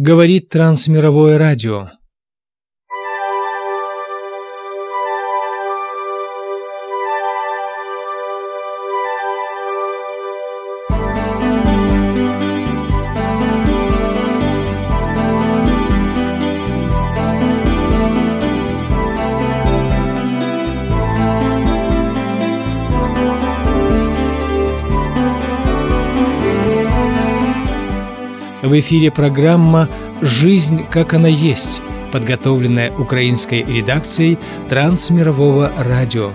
Говорит Трансмировое радио. В эфире программа «Жизнь, как она есть», подготовленная украинской редакцией Трансмирового радио.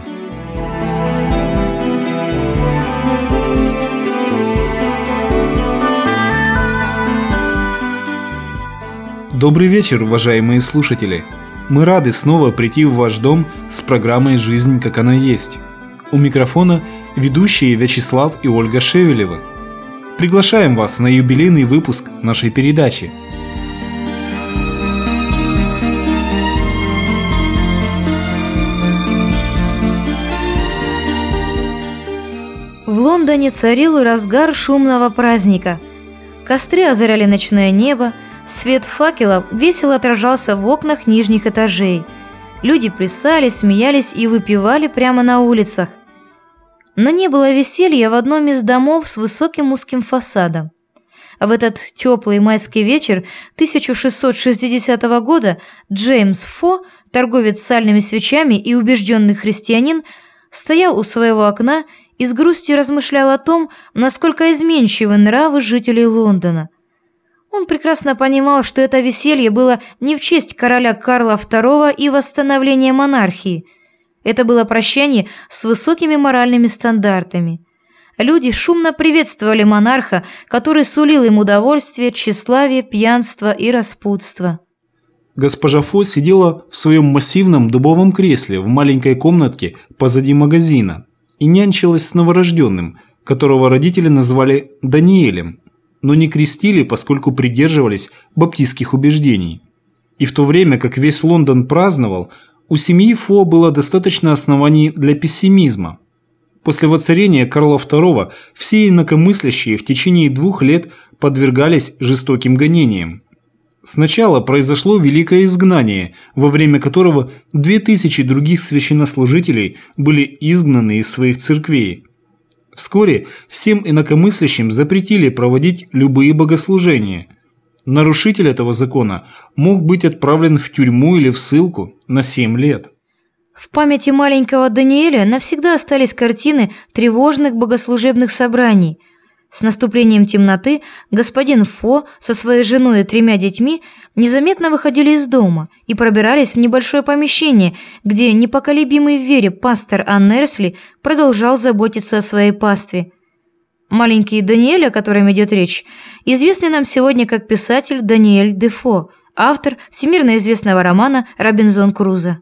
Добрый вечер, уважаемые слушатели! Мы рады снова прийти в ваш дом с программой «Жизнь, как она есть». У микрофона ведущие Вячеслав и Ольга Шевелевы. Приглашаем вас на юбилейный выпуск нашей передачи. В Лондоне царил разгар шумного праздника. Костры озаряли ночное небо, свет факелов весело отражался в окнах нижних этажей. Люди плясали, смеялись и выпивали прямо на улицах. Но не было веселья в одном из домов с высоким узким фасадом. В этот теплый майский вечер 1660 года Джеймс Фо, торговец сальными свечами и убежденный христианин, стоял у своего окна и с грустью размышлял о том, насколько изменчивы нравы жителей Лондона. Он прекрасно понимал, что это веселье было не в честь короля Карла II и восстановления монархии. Это было прощание с высокими моральными стандартами. Люди шумно приветствовали монарха, который сулил им удовольствие, тщеславие, пьянство и распутство. Госпожа Фо сидела в своем массивном дубовом кресле в маленькой комнатке позади магазина и нянчилась с новорожденным, которого родители назвали Даниэлем, но не крестили, поскольку придерживались баптистских убеждений. И в то время как весь Лондон праздновал, у семьи Фо было достаточно оснований для пессимизма. После воцарения Карла II все инакомыслящие в течение 2 лет подвергались жестоким гонениям. Сначала произошло великое изгнание, во время которого 2000 других священнослужителей были изгнаны из своих церквей. Вскоре всем инакомыслящим запретили проводить любые богослужения. Нарушитель этого закона мог быть отправлен в тюрьму или в ссылку на 7 лет. В памяти маленького Даниэля навсегда остались картины тревожных богослужебных собраний. С наступлением темноты господин Фо со своей женой и 3 детьми незаметно выходили из дома и пробирались в небольшое помещение, где непоколебимый в вере пастор Аннерсли продолжал заботиться о своей пастве. Маленький Даниэль, о котором идет речь, известный нам сегодня как писатель Даниэль Дефо, автор всемирно известного романа «Робинзон Крузо».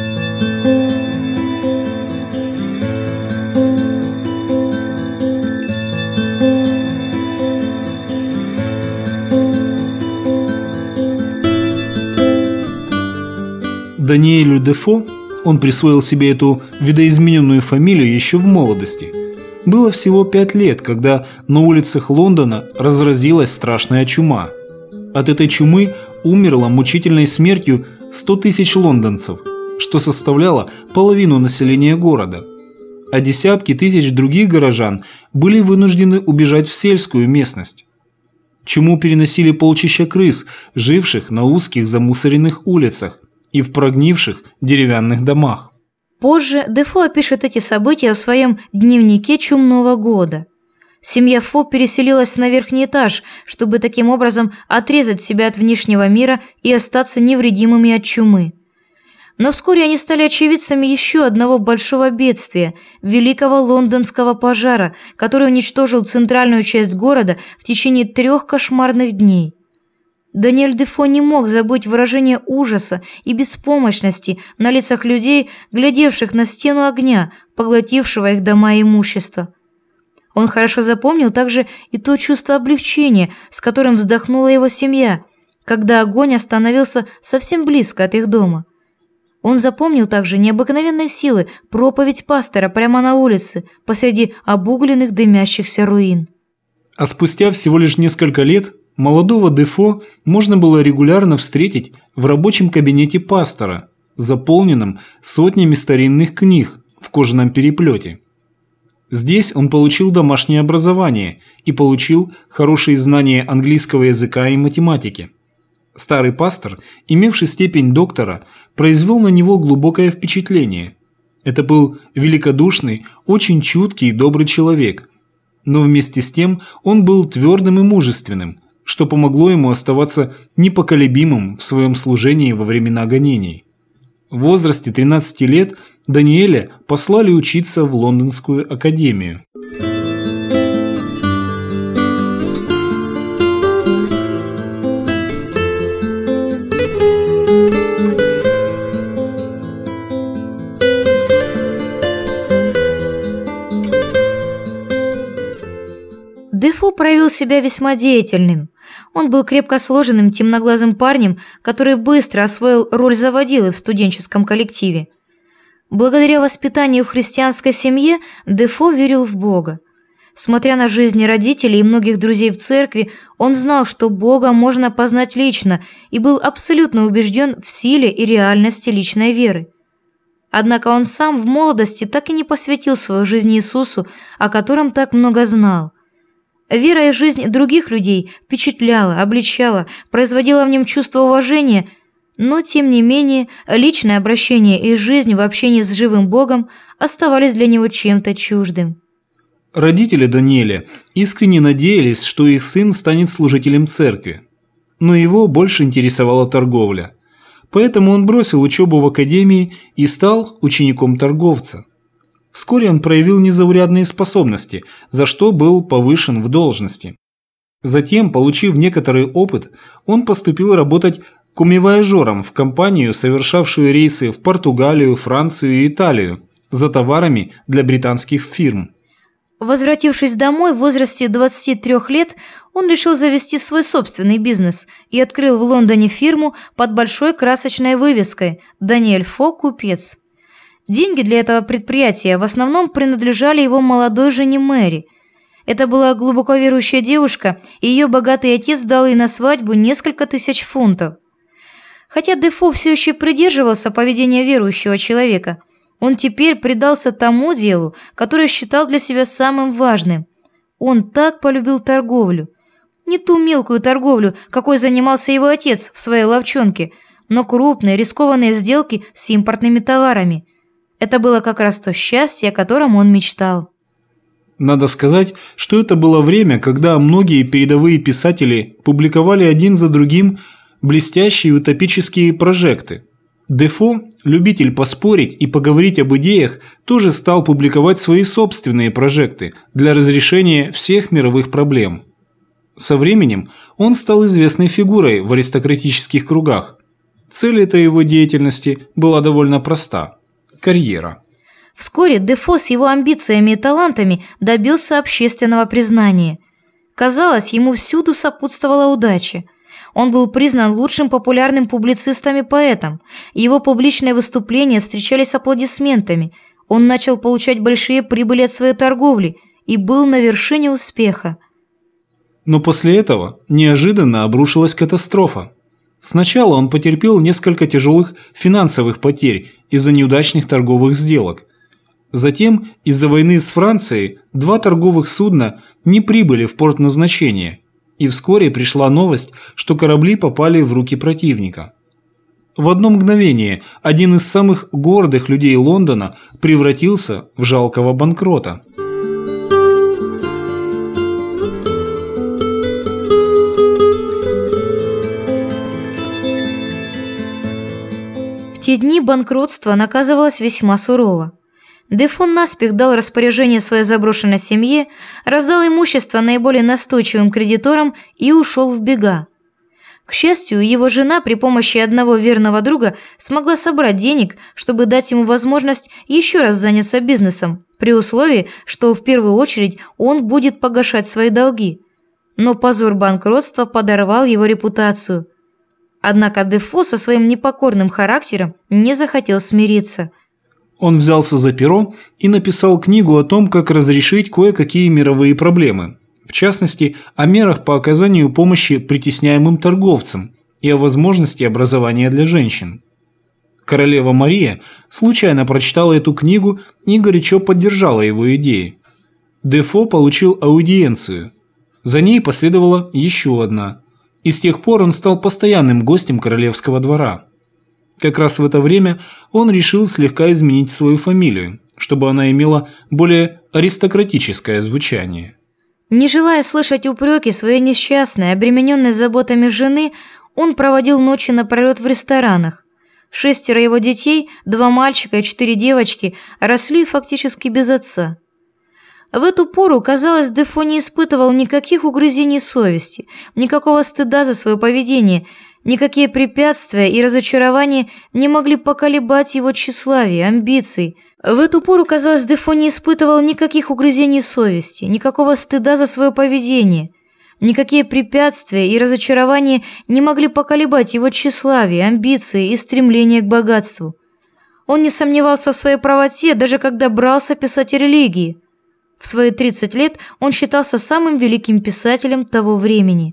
Даниэлю Дефо, он присвоил себе эту видоизмененную фамилию еще в молодости. Было всего 5 лет, когда на улицах Лондона разразилась страшная чума. От этой чумы умерло мучительной смертью 100 тысяч лондонцев, что составляло половину населения города. А десятки тысяч других горожан были вынуждены убежать в сельскую местность. Чуму переносили полчища крыс, живших на узких замусоренных улицах и в прогнивших деревянных домах. Позже Дефо опишет эти события в своем дневнике чумного года. Семья Фо переселилась на верхний этаж, чтобы таким образом отрезать себя от внешнего мира и остаться невредимыми от чумы. Но вскоре они стали очевидцами еще одного большого бедствия – великого лондонского пожара, который уничтожил центральную часть города в течение 3 кошмарных дней. Даниэль Дефо не мог забыть выражение ужаса и беспомощности на лицах людей, глядевших на стену огня, поглотившего их дома и имущество. Он хорошо запомнил также и то чувство облегчения, с которым вздохнула его семья, когда огонь остановился совсем близко от их дома. Он запомнил также необыкновенной силы проповедь пастора прямо на улице, посреди обугленных дымящихся руин. А спустя всего лишь несколько лет Молодого Дефо можно было регулярно встретить в рабочем кабинете пастора, заполненном сотнями старинных книг в кожаном переплете. Здесь он получил домашнее образование и получил хорошие знания английского языка и математики. Старый пастор, имевший степень доктора, произвел на него глубокое впечатление. Это был великодушный, очень чуткий и добрый человек. Но вместе с тем он был твердым и мужественным, что помогло ему оставаться непоколебимым в своем служении во времена гонений. В возрасте 13 лет Даниэля послали учиться в Лондонскую академию. Дефо проявил себя весьма деятельным. Он был крепко сложенным темноглазым парнем, который быстро освоил роль заводилы в студенческом коллективе. Благодаря воспитанию в христианской семье Дефо верил в Бога. Смотря на жизни родителей и многих друзей в церкви, он знал, что Бога можно познать лично, и был абсолютно убежден в силе и реальности личной веры. Однако он сам в молодости так и не посвятил свою жизнь Иисусу, о котором так много знал. Вера и жизнь других людей впечатляла, обличала, производила в нем чувство уважения, но, тем не менее, личное обращение и жизнь в общении с живым Богом оставались для него чем-то чуждым. Родители Даниэля искренне надеялись, что их сын станет служителем церкви, но его больше интересовала торговля. Поэтому он бросил учебу в академии и стал учеником торговца. Вскоре он проявил незаурядные способности, за что был повышен в должности. Затем, получив некоторый опыт, он поступил работать коммивояжером в компанию, совершавшую рейсы в Португалию, Францию и Италию за товарами для британских фирм. Возвратившись домой в возрасте 23 лет, он решил завести свой собственный бизнес и открыл в Лондоне фирму под большой красочной вывеской «Даниэль Фо, купец». Деньги для этого предприятия в основном принадлежали его молодой жене Мэри. Это была глубоко верующая девушка, и ее богатый отец дал ей на свадьбу несколько тысяч фунтов. Хотя Дефо все еще придерживался поведения верующего человека, он теперь предался тому делу, которое считал для себя самым важным. Он так полюбил торговлю. Не ту мелкую торговлю, какой занимался его отец в своей лавчонке, но крупные рискованные сделки с импортными товарами. Это было как раз то счастье, о котором он мечтал. Надо сказать, что это было время, когда многие передовые писатели публиковали один за другим блестящие утопические прожекты. Дефо, любитель поспорить и поговорить об идеях, тоже стал публиковать свои собственные прожекты для разрешения всех мировых проблем. Со временем он стал известной фигурой в аристократических кругах. Цель этой его деятельности была довольно проста – карьера. Вскоре Дефо с его амбициями и талантами добился общественного признания. Казалось, ему всюду сопутствовала удача. Он был признан лучшим популярным публицистом и поэтом. Его публичные выступления встречались аплодисментами. Он начал получать большие прибыли от своей торговли и был на вершине успеха. Но после этого неожиданно обрушилась катастрофа. Сначала он потерпел несколько тяжелых финансовых потерь из-за неудачных торговых сделок. Затем, из-за войны с Францией, 2 торговых судна не прибыли в порт назначения, и вскоре пришла новость, что корабли попали в руки противника. В одно мгновение один из самых гордых людей Лондона превратился в жалкого банкрота. В те дни банкротство наказывалось весьма сурово. Дефо наспех дал распоряжение своей заброшенной семье, раздал имущество наиболее настойчивым кредиторам и ушел в бега. К счастью, его жена при помощи одного верного друга смогла собрать денег, чтобы дать ему возможность еще раз заняться бизнесом, при условии, что в первую очередь он будет погашать свои долги. Но позор банкротства подорвал его репутацию. Однако Дефо со своим непокорным характером не захотел смириться. Он взялся за перо и написал книгу о том, как разрешить кое-какие мировые проблемы. В частности, о мерах по оказанию помощи притесняемым торговцам и о возможности образования для женщин. Королева Мария случайно прочитала эту книгу и горячо поддержала его идеи. Дефо получил аудиенцию. За ней последовала еще одна. И с тех пор он стал постоянным гостем королевского двора. Как раз в это время он решил слегка изменить свою фамилию, чтобы она имела более аристократическое звучание. Не желая слышать упреки своей несчастной, обремененной заботами жены, он проводил ночи напролет в ресторанах. 6 его детей, 2 мальчика и 4 девочки, росли фактически без отца. В эту пору, казалось, Дефо не испытывал никаких угрызений совести, никакого стыда за свое поведение, никакие препятствия и разочарования не могли поколебать его тщеславие, амбиций. В эту пору, казалось, Дефо не испытывал никаких угрызений совести, никакого стыда за свое поведение. Никакие препятствия и разочарования не могли поколебать его тщеславие, амбиции и стремление к богатству. Он не сомневался в своей правоте, даже когда брался писать о религии. В свои 30 лет он считался самым великим писателем того времени.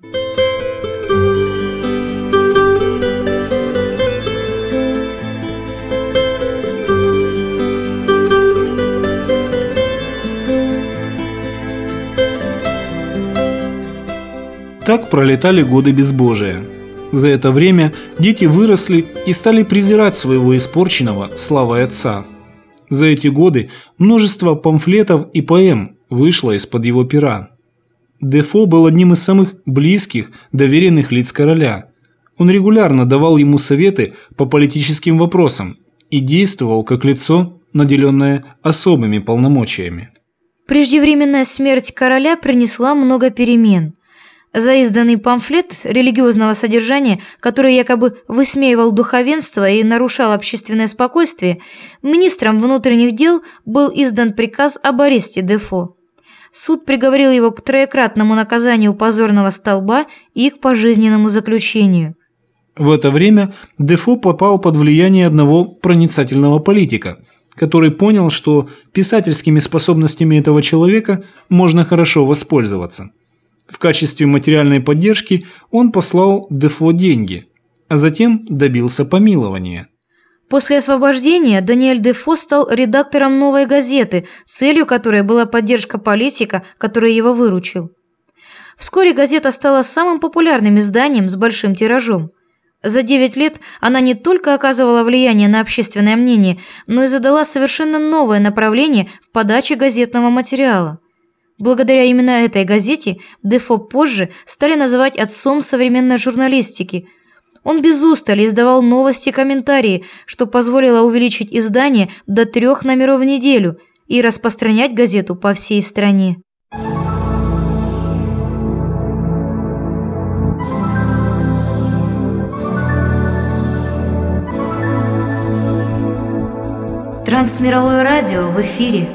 Так пролетали годы безбожия. За это время дети выросли и стали презирать своего испорченного славой отца. За эти годы множество памфлетов и поэм вышло из-под его пера. Дефо был одним из самых близких, доверенных лиц короля. Он регулярно давал ему советы по политическим вопросам и действовал как лицо, наделенное особыми полномочиями. Преждевременная смерть короля принесла много перемен. За изданный памфлет религиозного содержания, который якобы высмеивал духовенство и нарушал общественное спокойствие, министром внутренних дел был издан приказ об аресте Дефо. Суд приговорил его к 3-кратному наказанию позорного столба и к пожизненному заключению. В это время Дефо попал под влияние одного проницательного политика, который понял, что писательскими способностями этого человека можно хорошо воспользоваться. В качестве материальной поддержки он послал Дефо деньги, а затем добился помилования. После освобождения Даниэль Дефо стал редактором «Новой газеты», целью которой была поддержка политика, который его выручил. Вскоре газета стала самым популярным изданием с большим тиражом. За 9 лет она не только оказывала влияние на общественное мнение, но и задала совершенно новое направление в подаче газетного материала. Благодаря именно этой газете Дефо позже стали называть отцом современной журналистики. Он без устали издавал новости и комментарии, что позволило увеличить издание до 3 номеров в неделю и распространять газету по всей стране. Трансмировое радио в эфире.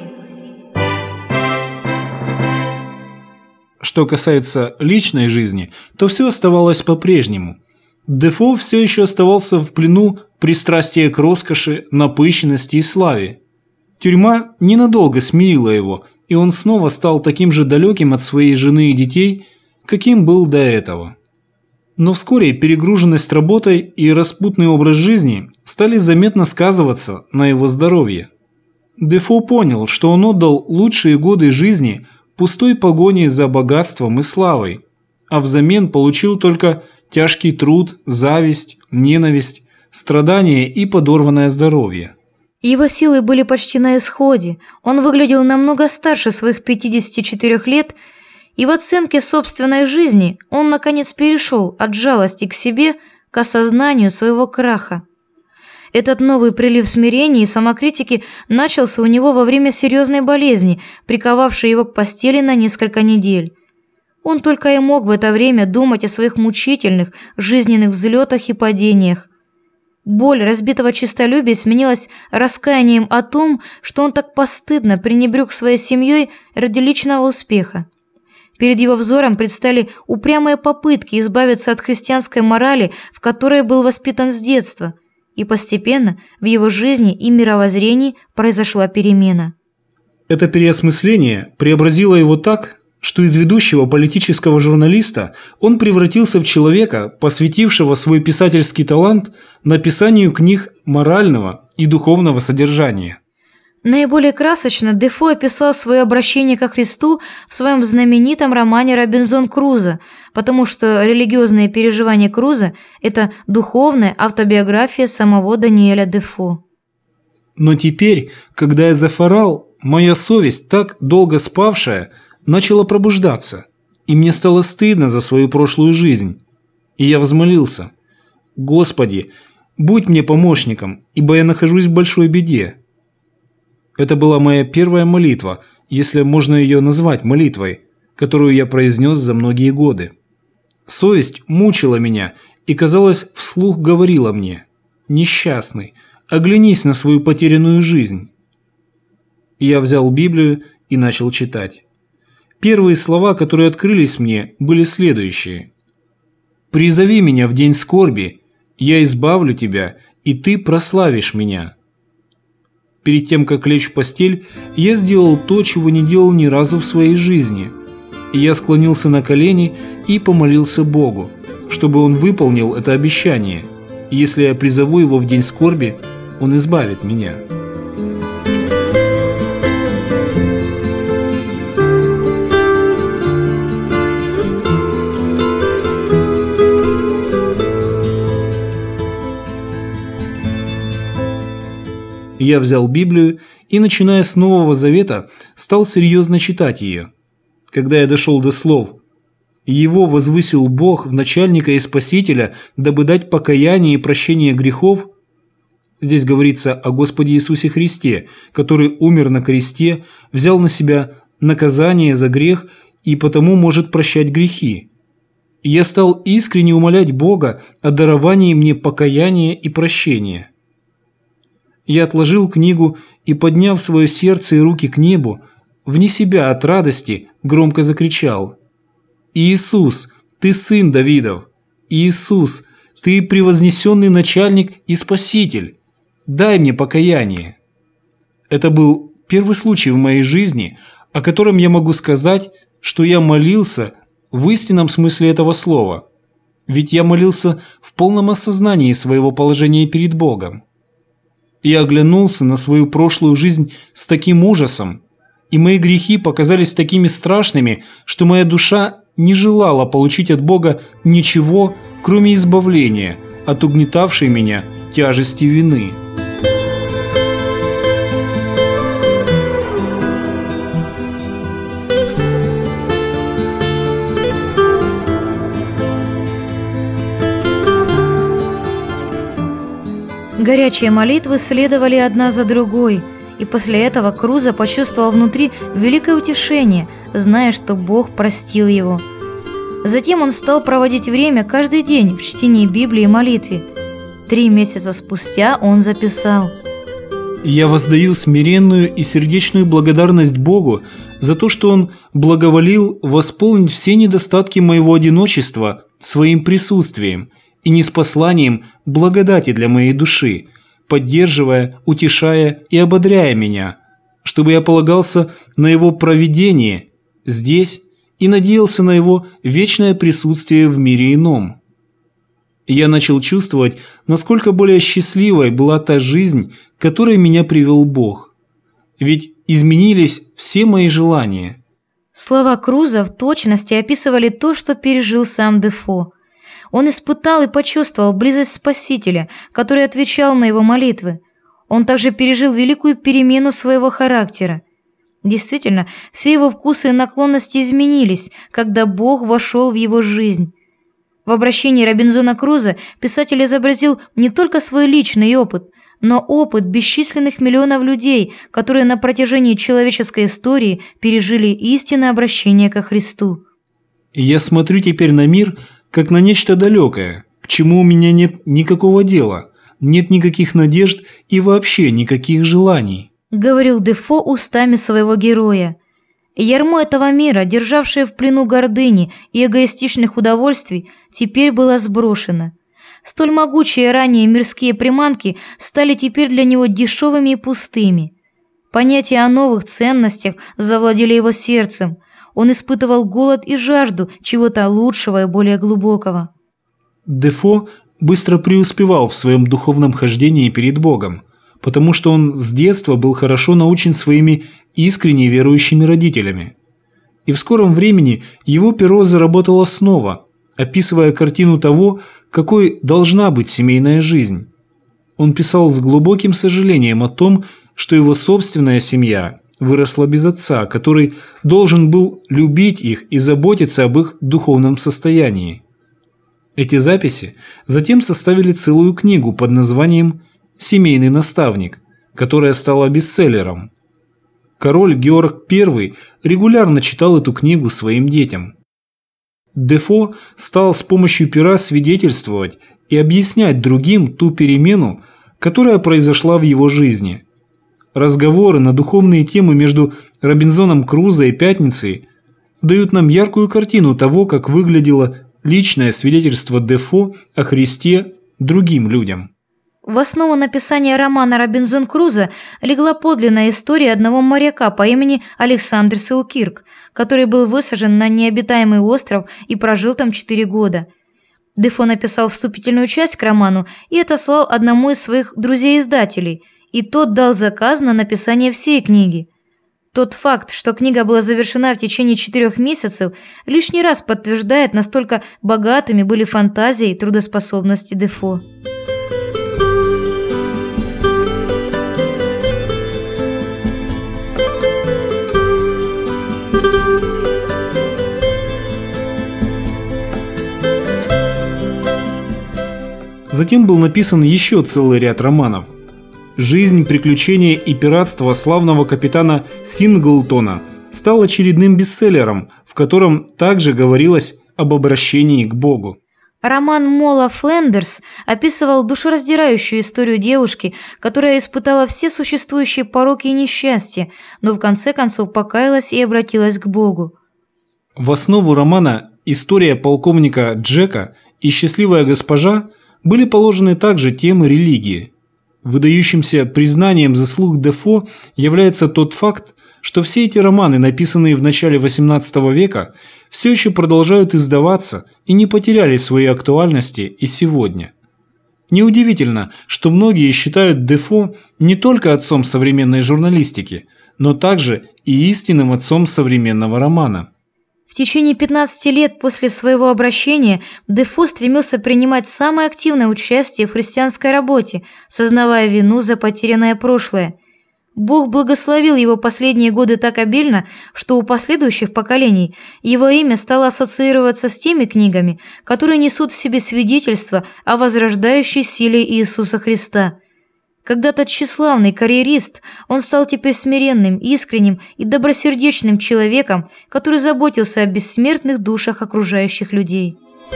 Что касается личной жизни, то все оставалось по-прежнему. Дефо все еще оставался в плену пристрастия к роскоши, напыщенности и славе. Тюрьма ненадолго смирила его, и он снова стал таким же далеким от своей жены и детей, каким был до этого. Но вскоре перегруженность работой и распутный образ жизни стали заметно сказываться на его здоровье. Дефо понял, что он отдал лучшие годы жизни пустой погоне за богатством и славой, а взамен получил только тяжкий труд, зависть, ненависть, страдания и подорванное здоровье. Его силы были почти на исходе, он выглядел намного старше своих 54 лет, и в оценке собственной жизни он наконец перешел от жалости к себе к осознанию своего краха. Этот новый прилив смирения и самокритики начался у него во время серьезной болезни, приковавшей его к постели на несколько недель. Он только и мог в это время думать о своих мучительных жизненных взлетах и падениях. Боль разбитого честолюбия сменилась раскаянием о том, что он так постыдно пренебрег своей семьей ради личного успеха. Перед его взором предстали упрямые попытки избавиться от христианской морали, в которой был воспитан с детства, и постепенно в его жизни и мировоззрении произошла перемена. Это переосмысление преобразило его так, что из ведущего политического журналиста он превратился в человека, посвятившего свой писательский талант написанию книг морального и духовного содержания. Наиболее красочно Дефо описал свое обращение ко Христу в своем знаменитом романе «Робинзон Крузо», потому что религиозные переживания Крузо – это духовная автобиография самого Даниэля Дефо. Но теперь, когда я зафорал, моя совесть, так долго спавшая, начала пробуждаться, и мне стало стыдно за свою прошлую жизнь. И я взмолился: «Господи, будь мне помощником, ибо я нахожусь в большой беде». Это была моя первая молитва, если можно ее назвать молитвой, которую я произнес за многие годы. Совесть мучила меня и, казалось, вслух говорила мне: «Несчастный, оглянись на свою потерянную жизнь». Я взял Библию и начал читать. Первые слова, которые открылись мне, были следующие: «Призови меня в день скорби, я избавлю тебя, и ты прославишь меня». Перед тем, как лечь в постель, я сделал то, чего не делал ни разу в своей жизни. Я склонился на колени и помолился Богу, чтобы Он выполнил это обещание. И если я призову Его в день скорби, Он избавит меня. Я взял Библию и, начиная с Нового Завета, стал серьезно читать ее. Когда я дошел до слов «Его возвысил Бог в начальника и спасителя, дабы дать покаяние и прощение грехов», здесь говорится о Господе Иисусе Христе, который умер на кресте, взял на себя наказание за грех и потому может прощать грехи. И я стал искренне умолять Бога о даровании мне покаяния и прощения. Я отложил книгу и, подняв свое сердце и руки к небу, вне себя от радости громко закричал: «Иисус, Ты Сын Давидов! Иисус, Ты превознесенный начальник и Спаситель! Дай мне покаяние!» Это был первый случай в моей жизни, о котором я могу сказать, что я молился в истинном смысле этого слова. Ведь я молился в полном осознании своего положения перед Богом. Я оглянулся на свою прошлую жизнь с таким ужасом, и мои грехи показались такими страшными, что моя душа не желала получить от Бога ничего, кроме избавления от угнетавшей меня тяжести вины. Горячие молитвы следовали одна за другой, и после этого Крузо почувствовал внутри великое утешение, зная, что Бог простил его. Затем он стал проводить время каждый день в чтении Библии и молитве. 3 месяца спустя он записал: «Я воздаю смиренную и сердечную благодарность Богу за то, что Он благоволил восполнить все недостатки моего одиночества своим присутствием и ниспосланием благодати для моей души, поддерживая, утешая и ободряя меня, чтобы я полагался на Его провидение здесь и надеялся на Его вечное присутствие в мире ином». Я начал чувствовать, насколько более счастливой была та жизнь, к которой меня привел Бог. Ведь изменились все мои желания. Слова Крузо в точности описывали то, что пережил сам Дефо. Он испытал и почувствовал близость Спасителя, который отвечал на его молитвы. Он также пережил великую перемену своего характера. Действительно, все его вкусы и наклонности изменились, когда Бог вошел в его жизнь. В обращении Робинзона Крузо писатель изобразил не только свой личный опыт, но опыт бесчисленных миллионов людей, которые на протяжении человеческой истории пережили истинное обращение ко Христу. Я смотрю теперь на мир как на нечто далекое, к чему у меня нет никакого дела, нет никаких надежд и вообще никаких желаний, говорил Дефо устами своего героя. Ярмо этого мира, державшее в плену гордыни и эгоистичных удовольствий, теперь было сброшено. Столь могучие ранее мирские приманки стали теперь для него дешевыми и пустыми. Понятия о новых ценностях завладели его сердцем. Он испытывал голод и жажду чего-то лучшего и более глубокого. Дефо быстро преуспевал в своем духовном хождении перед Богом, потому что он с детства был хорошо научен своими искренне верующими родителями. И в скором времени его перо заработало снова, описывая картину того, какой должна быть семейная жизнь. Он писал с глубоким сожалением о том, что его собственная семья выросла без отца, который должен был любить их и заботиться об их духовном состоянии. Эти записи затем составили целую книгу под названием «Семейный наставник», которая стала бестселлером. Король Георг I регулярно читал эту книгу своим детям. Дефо стал с помощью пера свидетельствовать и объяснять другим ту перемену, которая произошла в его жизни. Разговоры на духовные темы между Робинзоном Крузо и Пятницей дают нам яркую картину того, как выглядело личное свидетельство Дефо о Христе другим людям. В основу написания романа «Робинзон Крузо» легла подлинная история одного моряка по имени Александр Селкирк, который был высажен на необитаемый остров и прожил там 4 года. Дефо написал вступительную часть к роману и отослал одному из своих друзей-издателей, и тот дал заказ на написание всей книги. Тот факт, что книга была завершена в течение 4 месяцев, лишний раз подтверждает, настолько богатыми были фантазии и трудоспособности Дефо. Затем был написан еще целый ряд романов. «Жизнь, приключения и пиратство славного капитана Синглтона» стал очередным бестселлером, в котором также говорилось об обращении к Богу. Роман Мола Флендерс описывал душераздирающую историю девушки, которая испытала все существующие пороки и несчастья, но в конце концов покаялась и обратилась к Богу. В основу романа «История полковника Джека» и «Счастливая госпожа» были положены также темы религии. Выдающимся признанием заслуг Дефо является тот факт, что все эти романы, написанные в начале XVIII века, все еще продолжают издаваться и не потеряли своей актуальности и сегодня. Неудивительно, что многие считают Дефо не только отцом современной журналистики, но также и истинным отцом современного романа. В течение 15 лет после своего обращения Дефо стремился принимать самое активное участие в христианской работе, сознавая вину за потерянное прошлое. Бог благословил его последние годы так обильно, что у последующих поколений его имя стало ассоциироваться с теми книгами, которые несут в себе свидетельство о возрождающей силе Иисуса Христа. Когда-то тщеславный карьерист, он стал теперь смиренным, искренним и добросердечным человеком, который заботился о бессмертных душах окружающих людей.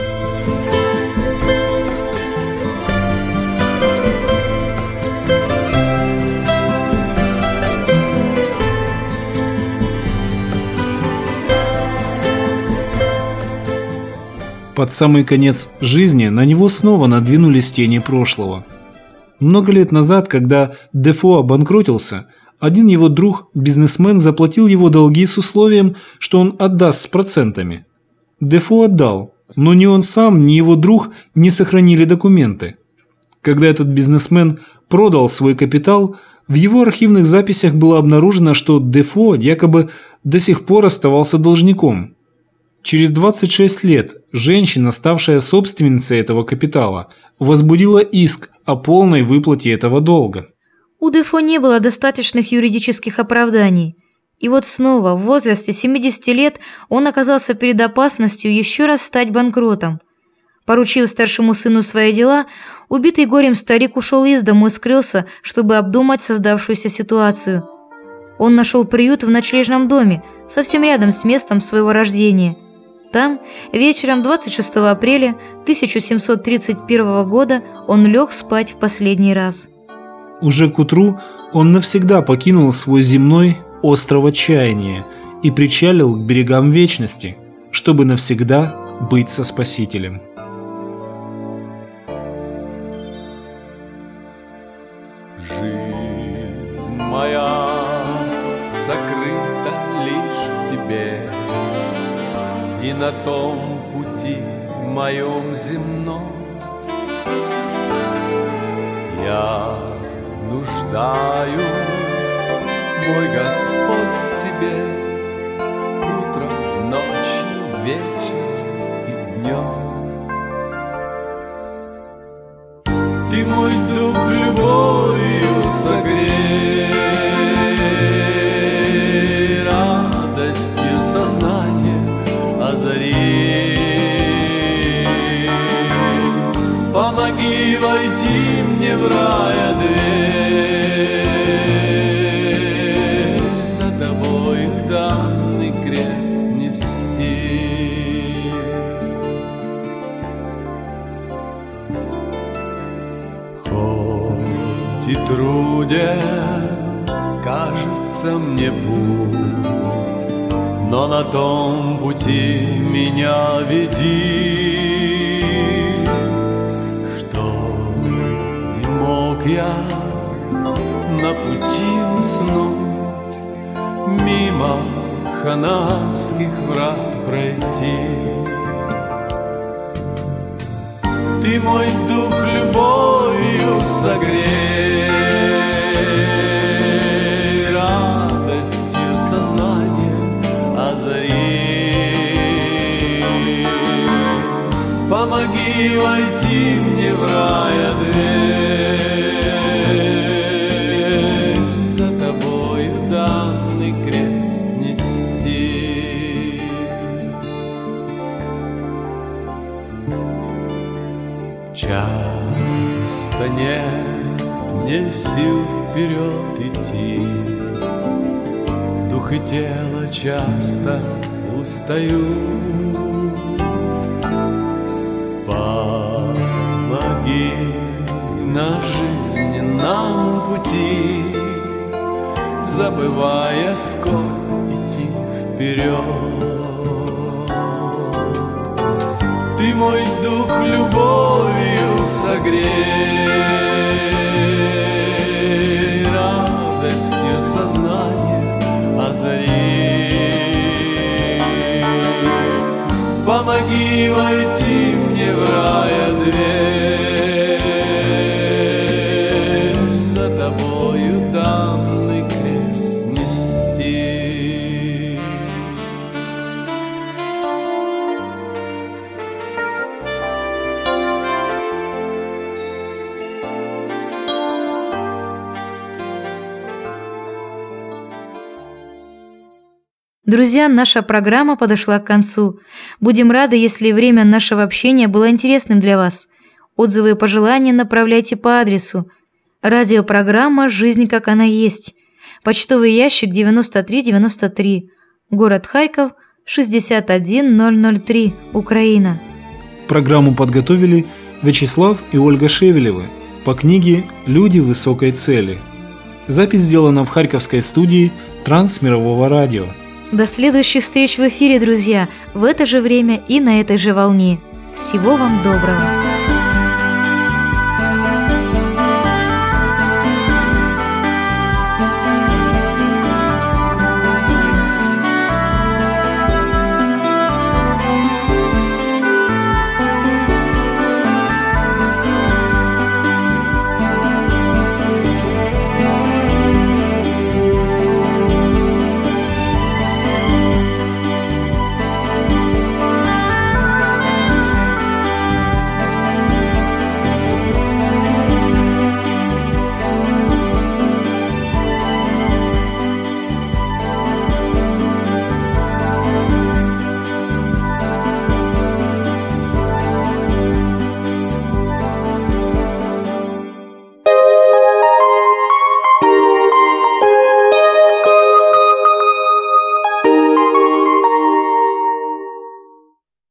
Под самый конец жизни на него снова надвинулись тени прошлого. Много лет назад, когда Дефо обанкротился, один его друг, бизнесмен, заплатил его долги с условием, что он отдаст с процентами. Дефо отдал, но ни он сам, ни его друг не сохранили документы. Когда этот бизнесмен продал свой капитал, в его архивных записях было обнаружено, что Дефо якобы до сих пор оставался должником. Через 26 лет женщина, ставшая собственницей этого капитала, возбудила иск о полной выплате этого долга. У Дефо не было достаточных юридических оправданий. И вот снова, в возрасте 70 лет, он оказался перед опасностью еще раз стать банкротом. Поручив старшему сыну свои дела, убитый горем старик ушел из дому и скрылся, чтобы обдумать создавшуюся ситуацию. Он нашел приют в ночлежном доме, совсем рядом с местом своего рождения. Там, вечером 26 апреля 1731 года, он лег спать в последний раз. Уже к утру он навсегда покинул свой земной остров отчаяния и причалил к берегам вечности, чтобы навсегда быть со Спасителем. Жизнь моя сокрыта лишь в тебе. на том пути моем земном. Я нуждаюсь, мой Господь, в Тебе утром, ночью, вечером и днем. Ты мой дух любовью согрей, радостью сознания озари. Помоги войти мне в рай дверь, за Тобой данный крест нести. Хоть и труден кажется мне путь, но на том пути меня веди. Я на пути уснуть, мимо ханаанских врат пройти. Ты мой дух любовью согрей, радостью сознания озари. Помоги войти мне в рай дверь, часто нет мне сил вперед идти, дух и тело часто устают. Помоги на жизненном пути, забывая скорбь, идти вперед. Ты мой дух любовью согрей, радостью сознания озари. Помоги войти мне в рай дверь, за Тобою данный крест нести. Друзья, наша программа подошла к концу. Будем рады, если время нашего общения было интересным для вас. Отзывы и пожелания направляйте по адресу: радиопрограмма «Жизнь как она есть», почтовый ящик 9393, город Харьков, 61003, Украина. Программу подготовили Вячеслав и Ольга Шевелевы по книге «Люди высокой цели». Запись сделана в Харьковской студии Трансмирового радио. До следующих встреч в эфире, друзья, в это же время и на этой же волне. Всего вам доброго!